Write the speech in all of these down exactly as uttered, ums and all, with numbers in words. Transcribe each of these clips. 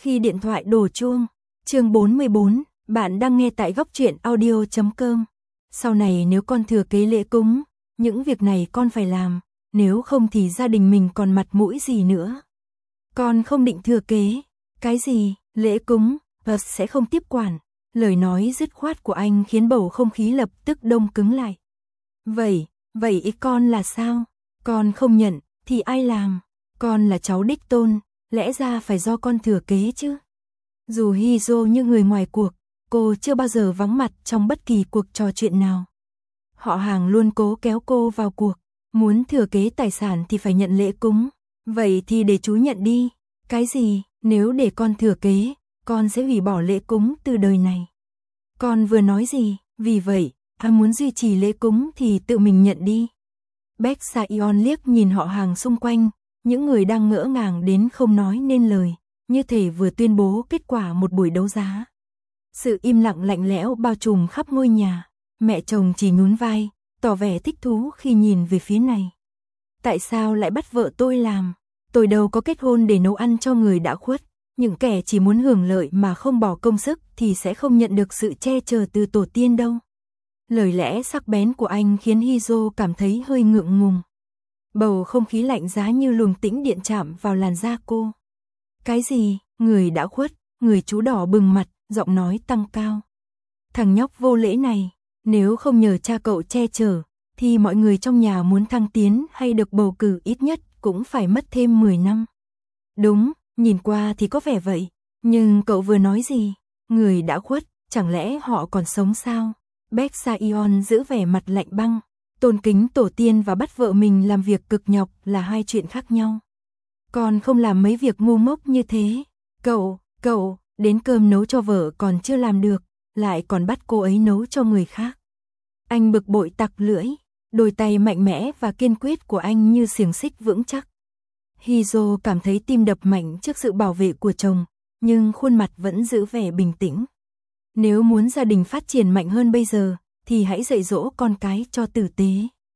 Khi điện thoại đổ chuông, chương bốn mươi bốn, bạn đang nghe tại góc truyện audio chấm com. Sau này nếu con thừa kế lễ cúng, những việc này con phải làm, nếu không thì gia đình mình còn mặt mũi gì nữa. Con không định thừa kế, cái gì, lễ cúng, và sẽ không tiếp quản. Lời nói dứt khoát của anh khiến bầu không khí lập tức đông cứng lại. Vậy, vậy ý con là sao? Con không nhận, thì ai làm? Con là cháu đích tôn, lẽ ra phải do con thừa kế chứ. Dù Hizo như người ngoài cuộc, cô chưa bao giờ vắng mặt trong bất kỳ cuộc trò chuyện nào. Họ hàng luôn cố kéo cô vào cuộc, muốn thừa kế tài sản thì phải nhận lễ cúng. Vậy thì để chú nhận đi. Cái gì, nếu để con thừa kế, con sẽ hủy bỏ lễ cúng từ đời này. Con vừa nói gì, vì vậy, anh muốn duy trì lễ cúng thì tự mình nhận đi. Baek Sa-yeon liếc nhìn họ hàng xung quanh, những người đang ngỡ ngàng đến không nói nên lời, như thể vừa tuyên bố kết quả một buổi đấu giá. Sự im lặng lạnh lẽo bao trùm khắp ngôi nhà, mẹ chồng chỉ nhún vai, tỏ vẻ thích thú khi nhìn về phía này. Tại sao lại bắt vợ tôi làm? Tôi đâu có kết hôn để nấu ăn cho người đã khuất. Những kẻ chỉ muốn hưởng lợi mà không bỏ công sức thì sẽ không nhận được sự che chở từ tổ tiên đâu. Lời lẽ sắc bén của anh khiến Hizo cảm thấy hơi ngượng ngùng. Bầu không khí lạnh giá như luồng tĩnh điện chạm vào làn da cô. Cái gì, người đã khuất, người chú đỏ bừng mặt, giọng nói tăng cao. Thằng nhóc vô lễ này, nếu không nhờ cha cậu che chở, thì mọi người trong nhà muốn thăng tiến hay được bầu cử ít nhất cũng phải mất thêm mười năm. Đúng, nhìn qua thì có vẻ vậy, nhưng cậu vừa nói gì? Người đã khuất, chẳng lẽ họ còn sống sao? Baek Sa-yeon giữ vẻ mặt lạnh băng, tôn kính tổ tiên và bắt vợ mình làm việc cực nhọc là hai chuyện khác nhau. Con không làm mấy việc ngu ngốc như thế. Cậu, cậu, đến cơm nấu cho vợ còn chưa làm được, lại còn bắt cô ấy nấu cho người khác. Anh bực bội tặc lưỡi, đôi tay mạnh mẽ và kiên quyết của anh như xiềng xích vững chắc. Hizo cảm thấy tim đập mạnh trước sự bảo vệ của chồng, nhưng khuôn mặt vẫn giữ vẻ bình tĩnh. Nếu muốn gia đình phát triển mạnh hơn bây giờ, thì hãy dạy dỗ con cái cho tử tế.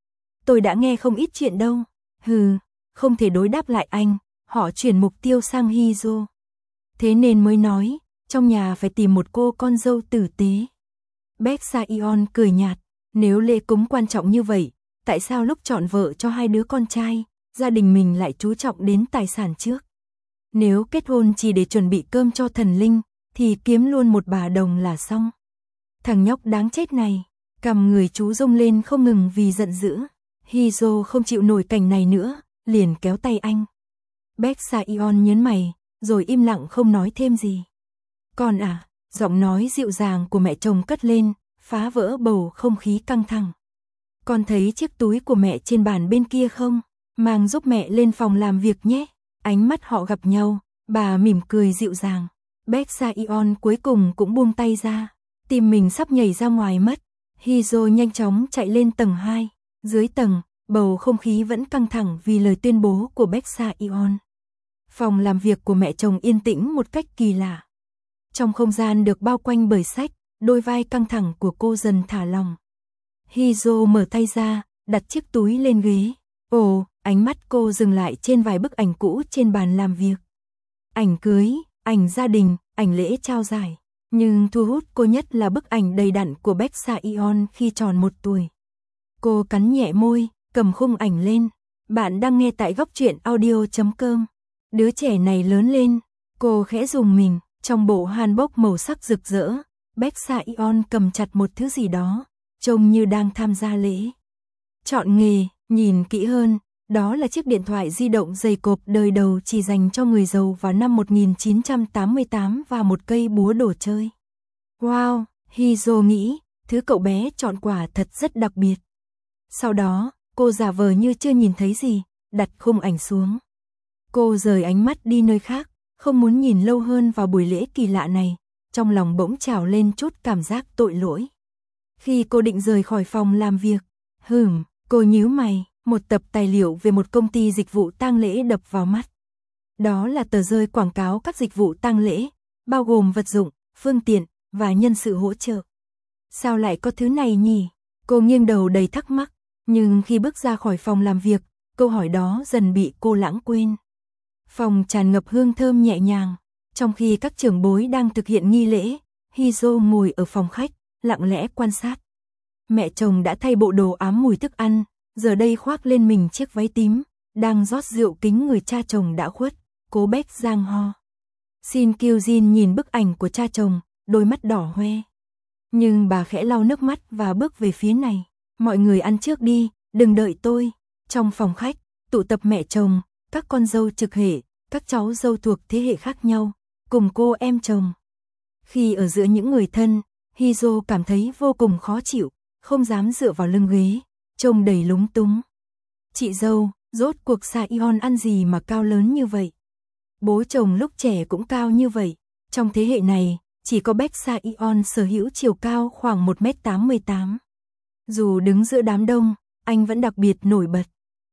Tôi đã nghe không ít chuyện đâu. Hừ, không thể đối đáp lại anh, họ chuyển mục tiêu sang Hizo. Thế nên mới nói, trong nhà phải tìm một cô con dâu tử tế. Baek Sa-yeon cười nhạt, nếu lễ cúng quan trọng như vậy, tại sao lúc chọn vợ cho hai đứa con trai, gia đình mình lại chú trọng đến tài sản trước? Nếu kết hôn chỉ để chuẩn bị cơm cho thần linh, thì kiếm luôn một bà đồng là xong. Thằng nhóc đáng chết này, cằm người chú rung lên không ngừng vì giận dữ. Hizo không chịu nổi cảnh này nữa, liền kéo tay anh. Baek Sa-yeon nhớn mày, rồi im lặng không nói thêm gì. Con à, giọng nói dịu dàng của mẹ chồng cất lên, phá vỡ bầu không khí căng thẳng. Con thấy chiếc túi của mẹ trên bàn bên kia không? Mang giúp mẹ lên phòng làm việc nhé. Ánh mắt họ gặp nhau, bà mỉm cười dịu dàng. Baek Sa-yeon cuối cùng cũng buông tay ra, tim mình sắp nhảy ra ngoài mất. Hizo nhanh chóng chạy lên tầng hai. Dưới tầng, bầu không khí vẫn căng thẳng vì lời tuyên bố của Baek Sa-yeon. Phòng làm việc của mẹ chồng yên tĩnh một cách kỳ lạ. Trong không gian được bao quanh bởi sách, đôi vai căng thẳng của cô dần thả lỏng. Hizo mở tay ra, đặt chiếc túi lên ghế. Ồ, ánh mắt cô dừng lại trên vài bức ảnh cũ trên bàn làm việc. Ảnh cưới, ảnh gia đình, ảnh lễ trao giải. Nhưng thu hút cô nhất là bức ảnh đầy đặn của Baek Sa-yeon khi tròn một tuổi. Cô cắn nhẹ môi, cầm khung ảnh lên. Bạn đang nghe tại góc truyện audio chấm com. Đứa trẻ này lớn lên, cô khẽ rùng mình, trong bộ hanbok màu sắc rực rỡ. Baek Sa-yeon cầm chặt một thứ gì đó, trông như đang tham gia lễ. Chọn nghề, nhìn kỹ hơn, đó là chiếc điện thoại di động dày cộp đời đầu chỉ dành cho người giàu vào năm một nghìn chín trăm tám mươi tám và một cây búa đồ chơi. Wow, Hizo nghĩ, thứ cậu bé chọn quả thật rất đặc biệt. Sau đó, cô giả vờ như chưa nhìn thấy gì, đặt khung ảnh xuống. Cô rời ánh mắt đi nơi khác, không muốn nhìn lâu hơn vào buổi lễ kỳ lạ này, trong lòng bỗng trào lên chút cảm giác tội lỗi. Khi cô định rời khỏi phòng làm việc, hừm, cô nhíu mày, một tập tài liệu về một công ty dịch vụ tang lễ đập vào mắt. Đó là tờ rơi quảng cáo các dịch vụ tang lễ, bao gồm vật dụng, phương tiện và nhân sự hỗ trợ. Sao lại có thứ này nhỉ? Cô nghiêng đầu đầy thắc mắc, nhưng khi bước ra khỏi phòng làm việc, câu hỏi đó dần bị cô lãng quên. Phòng tràn ngập hương thơm nhẹ nhàng, Trong khi các trưởng bối đang thực hiện nghi lễ, Hizo ngồi ở phòng khách, lặng lẽ quan sát. Mẹ chồng đã thay bộ đồ ám mùi thức ăn, giờ đây khoác lên mình chiếc váy tím, đang rót rượu kính người cha chồng đã khuất, Cố Bách Giang ho. Shin Kyu-jin nhìn bức ảnh của cha chồng, đôi mắt đỏ hoe. Nhưng bà khẽ lau nước mắt và bước về phía này. Mọi người ăn trước đi, đừng đợi tôi. Trong phòng khách, tụ tập mẹ chồng, các con dâu trực hệ, các cháu dâu thuộc thế hệ khác nhau, cùng cô em chồng. Khi ở giữa những người thân, Hizo cảm thấy vô cùng khó chịu, không dám dựa vào lưng ghế, trông đầy lúng túng. Chị dâu, rốt cuộc Sa Eon ăn gì mà cao lớn như vậy? Bố chồng lúc trẻ cũng cao như vậy. Trong thế hệ này, chỉ có Baek Sa Eon sở hữu chiều cao khoảng một mét tám mươi tám. Dù đứng giữa đám đông, anh vẫn đặc biệt nổi bật.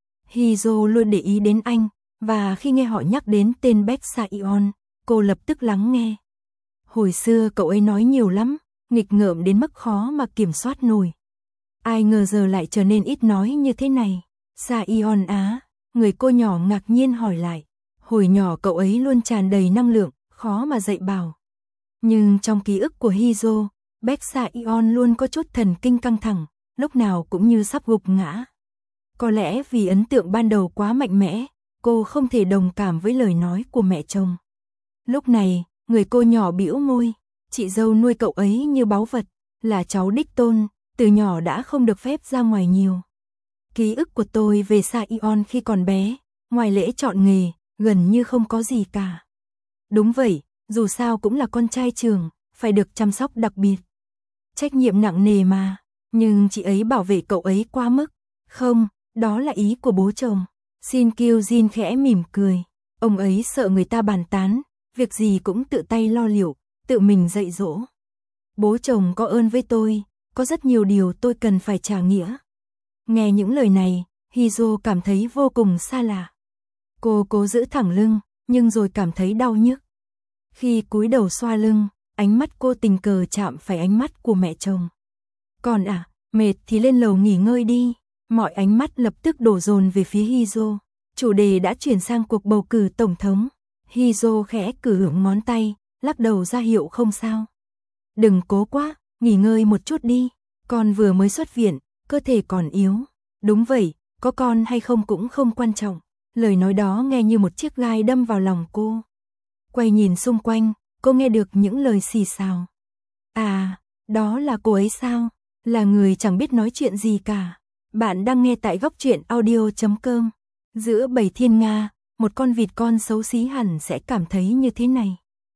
Hizo luôn để ý đến anh, và khi nghe họ nhắc đến tên Baek Sa Eon, cô lập tức lắng nghe. Hồi xưa cậu ấy nói nhiều lắm, nghịch ngợm đến mức khó mà kiểm soát nổi. Ai ngờ giờ lại trở nên ít nói như thế này. Sa Eon á, người cô nhỏ ngạc nhiên hỏi lại. Hồi nhỏ cậu ấy luôn tràn đầy năng lượng, khó mà dạy bảo. Nhưng trong ký ức của Hizo, Baek Sa Eon luôn có chút thần kinh căng thẳng, lúc nào cũng như sắp gục ngã. Có lẽ vì ấn tượng ban đầu quá mạnh mẽ, cô không thể đồng cảm với lời nói của mẹ chồng. Lúc này, người cô nhỏ bĩu môi, chị dâu nuôi cậu ấy như báu vật, là cháu đích tôn, từ nhỏ đã không được phép ra ngoài nhiều. Ký ức của tôi về Sa Eon khi còn bé, ngoài lễ chọn nghề, gần như không có gì cả. Đúng vậy, dù sao cũng là con trai trường, phải được chăm sóc đặc biệt. Trách nhiệm nặng nề mà, nhưng chị ấy bảo vệ cậu ấy quá mức. Không, đó là ý của bố chồng. Shin Kyu-jin khẽ mỉm cười. Ông ấy sợ người ta bàn tán, việc gì cũng tự tay lo liệu, tự mình dạy dỗ. Bố chồng có ơn với tôi, có rất nhiều điều tôi cần phải trả nghĩa. Nghe những lời này, Hizo cảm thấy vô cùng xa lạ. Cô cố giữ thẳng lưng, nhưng rồi cảm thấy đau nhức. Khi cúi đầu xoa lưng, ánh mắt cô tình cờ chạm phải ánh mắt của mẹ chồng. Còn à, mệt thì lên lầu nghỉ ngơi đi. Mọi ánh mắt lập tức đổ dồn về phía Hizo. Chủ đề đã chuyển sang cuộc bầu cử tổng thống. Hizo khẽ cử hưởng ngón tay, lắc đầu ra hiệu không sao. Đừng cố quá, nghỉ ngơi một chút đi. Con vừa mới xuất viện, cơ thể còn yếu. Đúng vậy, có con hay không cũng không quan trọng. Lời nói đó nghe như một chiếc gai đâm vào lòng cô. Quay nhìn xung quanh, cô nghe được những lời xì xào. À, đó là cô ấy sao? Là người chẳng biết nói chuyện gì cả. Bạn đang nghe tại góc truyện audio chấm com. Giữa bầy thiên nga, một con vịt con xấu xí hẳn sẽ cảm thấy như thế này.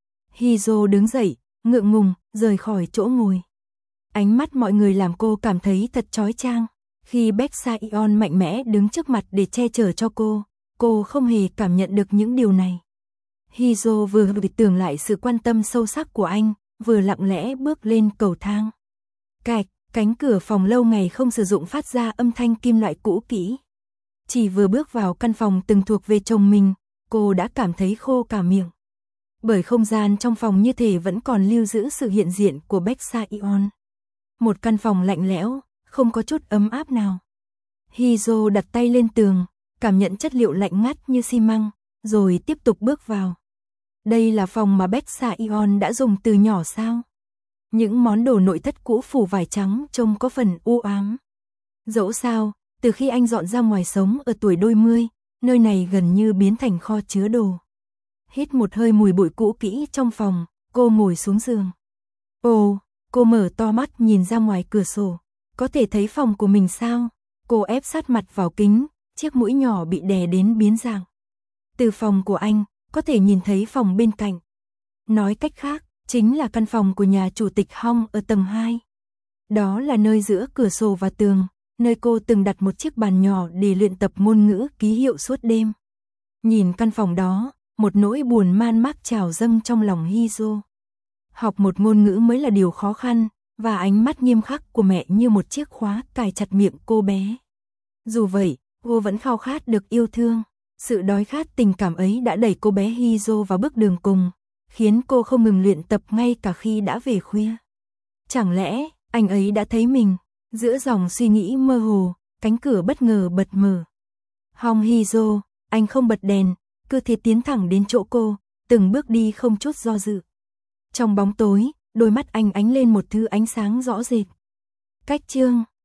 Hizo đứng dậy, ngượng ngùng, rời khỏi chỗ ngồi. Ánh mắt mọi người làm cô cảm thấy thật chói chang. Khi Baek Sa Eon mạnh mẽ đứng trước mặt để che chở cho cô, cô không hề cảm nhận được những điều này. Hizo vừa tưởng lại sự quan tâm sâu sắc của anh, vừa lặng lẽ bước lên cầu thang. Cạch, cánh cửa phòng lâu ngày không sử dụng phát ra âm thanh kim loại cũ kỹ. Chỉ vừa bước vào căn phòng từng thuộc về chồng mình, cô đã cảm thấy khô cả miệng. Bởi không gian trong phòng như thể vẫn còn lưu giữ sự hiện diện của Baek Sa Eon. Một căn phòng lạnh lẽo, không có chút ấm áp nào. Hizo đặt tay lên tường, cảm nhận chất liệu lạnh ngắt như xi măng, rồi tiếp tục bước vào. Đây là phòng mà Baek Sa Eon đã dùng từ nhỏ sao? Những món đồ nội thất cũ phủ vải trắng trông có phần u ám. Dẫu sao, từ khi anh dọn ra ngoài sống ở tuổi đôi mươi, nơi này gần như biến thành kho chứa đồ. Hít một hơi mùi bụi cũ kỹ trong phòng, cô ngồi xuống giường. Ồ, cô mở to mắt nhìn ra ngoài cửa sổ. Có thể thấy phòng của mình sao? Cô ép sát mặt vào kính, chiếc mũi nhỏ bị đè đến biến dạng. Từ phòng của anh, có thể nhìn thấy phòng bên cạnh. Nói cách khác, chính là căn phòng của nhà chủ tịch Hong ở tầng hai. Đó là nơi giữa cửa sổ và tường, nơi cô từng đặt một chiếc bàn nhỏ để luyện tập ngôn ngữ ký hiệu suốt đêm. Nhìn căn phòng đó, một nỗi buồn man mác trào dâng trong lòng Hizo. Học một ngôn ngữ mới là điều khó khăn, và ánh mắt nghiêm khắc của mẹ như một chiếc khóa cài chặt miệng cô bé. Dù vậy, cô vẫn khao khát được yêu thương. Sự đói khát tình cảm ấy đã đẩy cô bé Hizo vào bước đường cùng, khiến cô không ngừng luyện tập ngay cả khi đã về khuya. Chẳng lẽ, anh ấy đã thấy mình? Giữa dòng suy nghĩ mơ hồ, cánh cửa bất ngờ bật mở. Hong Hizo, anh không bật đèn, cứ thế tiến thẳng đến chỗ cô, từng bước đi không chút do dự. Trong bóng tối, đôi mắt anh ánh lên một thứ ánh sáng rõ rệt. Cách chương